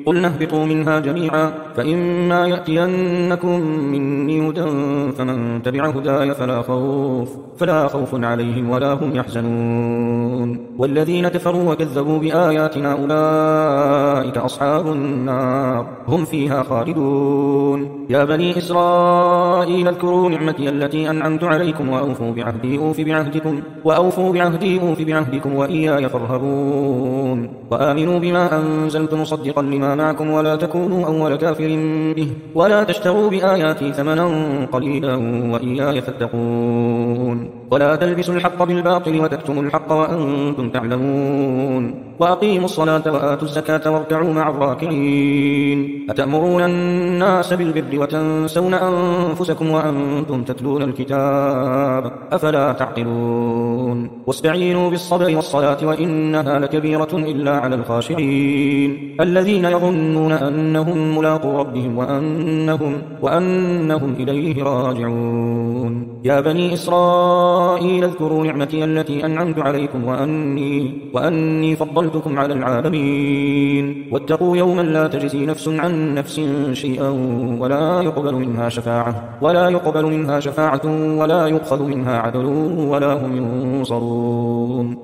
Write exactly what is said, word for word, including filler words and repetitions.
قلنا اهبطوا منها جميعا فإما يأتينكم مني هدى فمن تبع هداي فلا خوف فلا خوف عليهم ولا هم يحزنون والذين كفروا وكذبوا بآياتنا أولئك أصحاب النار هم فيها خالدون يا بني إسرائيل اذكروا نعمتي التي أنعمت عليكم وأوفوا بعهدي أوف بعهدكم وأوفوا بعهدي أوف بعهدكم وإياي فارهبون وآمنوا بما أنزلت مصدقا لما معكم ولا تكونوا أول كافر به ولا تشتروا بآياتي ثمنا قليلا وإياي فاتقون ولا تلبسوا الحق بالباطل وتكتموا الحق وأنتم تعلمون وأقيموا الصلاة وآتوا الزكاة واركعوا مع الراكعين أتأمرون الناس بالبر وتنسون أنفسكم وأنتم تتلون الكتاب أفلا تعقلون واستعينوا بالصبر والصلاة وإنها لكبيرة إلا على الخاشعين الذين يظنون أنهم ملاقو ربهم وأنهم, وأنهم إليه راجعون يا بني إسرائيل اذكروا نعمتي التي أنعمت عليكم وأني, وأني فضلتكم على العالمين واتقوا يوما لا تجزي نفس عن نفس شيئا ولا يقبل منها شفاعة ولا يقبل منها شفاعة ولا يؤخذ منها عدل ولا هم ينصرون